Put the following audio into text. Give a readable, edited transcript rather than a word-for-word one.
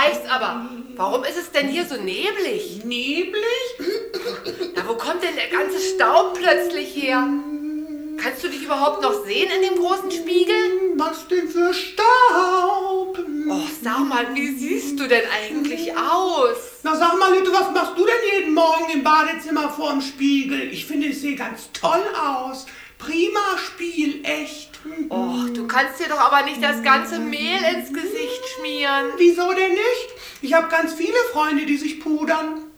reicht's aber. Warum ist es denn hier so neblig? Neblig? Na, wo kommt denn der ganze Staub plötzlich her? Kannst du dich überhaupt noch sehen in dem großen Spiegel? Was denn für Staub? Oh, sag mal, wie siehst du denn eigentlich aus? Na sag mal, Lütte, was machst du denn jeden Morgen im Badezimmer vorm Spiegel? Ich finde, ich sehe ganz toll aus. Prima Spiel, echt. Och, du kannst dir doch aber nicht das ganze Mehl ins Gesicht schmieren. Wieso denn nicht? Ich habe ganz viele Freunde, die sich pudern.